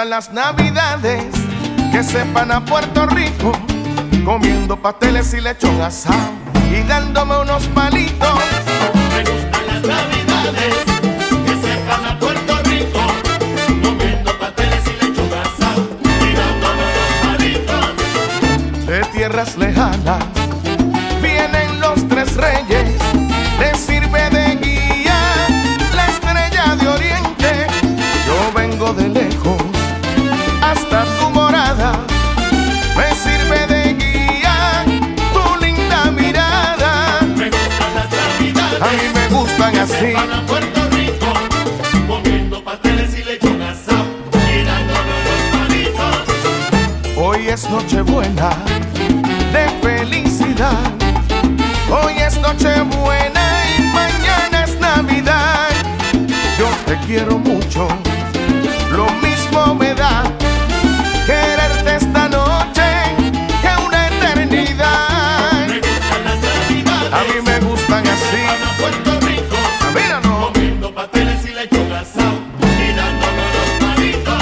gustan las navidades que sepan a Puerto Rico, comiendo pasteles y lechón asado y dándome unos palitos. Me gustan las navidades que sepan a Puerto Rico, comiendo pasteles y lechón asado y dándome unos palitos. De tierras lejanas vienen los tres reyes, les sirve de guía la estrella de oriente. Yo vengo de lejos hasta tu morada, me sirve de guía tu linda mirada. Me gustan las navidades, A mí me gustan así. que sepan a Puerto Rico, comiendo pasteles y lechón asado y dándome unos palitos. Hoy es Nochebuena de felicidad, hoy es Nochebuena y mañana es Navidad. Yo te quiero mucho, lo mismo me da quererte esta noche que una eternidad. Me gustan las navidades, A mí me gustan que así. sepan a Puerto Rico, Míranos. comiendo pasteles y lechón asado y dándome unos palitos.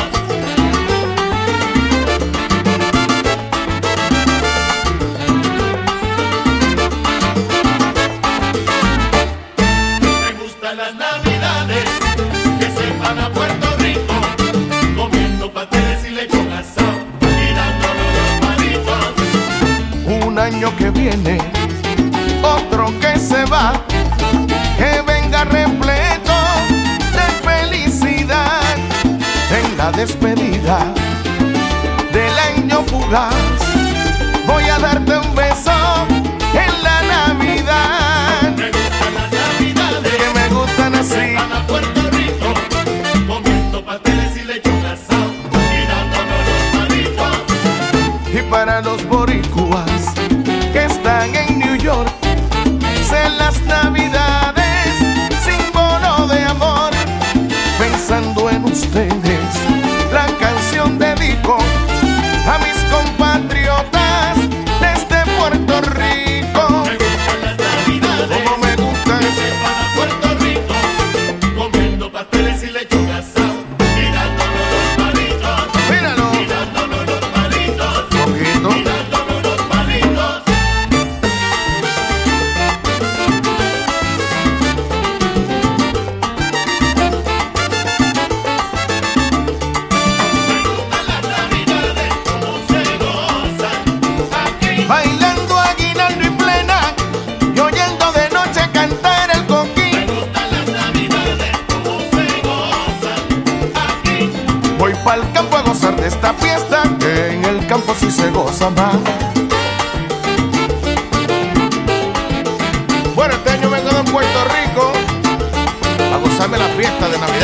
Me gustan las navidades que sepan a Puerto Rico, comiendo pasteles y lechón asado y dándome unos palitos. Un año que viene, otro que se va, que venga repleto de felicidad. En la despedida del año fugaz, voy a darte un beso en la Navidad. Me gustan las navidades Que me gustan que así. sepan a Puerto Rico, comiendo pasteles y lechón asado y dándome unos palitos. Y para los boricuas que están en New York, son las navidades, símbolo de amor. Pensando en ustedes, la canción dedico a mis compatriotas desde Puerto Rico. Me gustan las navidades Como me gustan. que sepan a Puerto Rico, comiendo pasteles y lechón asado y dándome unos palitos. Míralo, Y dándome unos palitos. poquito. Y dándome unos palitos. Me gustan las navidades como se gozan aquí. Bailando aguinaldo y plena y oyendo de noche cantar el Me coquín. gustan las navidades como se gozan aquí. Voy pa'l campo a gozar de esta fiesta, que en el campo sí se goza más. Bueno, este año vengo de Puerto Rico a gozarme la fiesta de Navidad.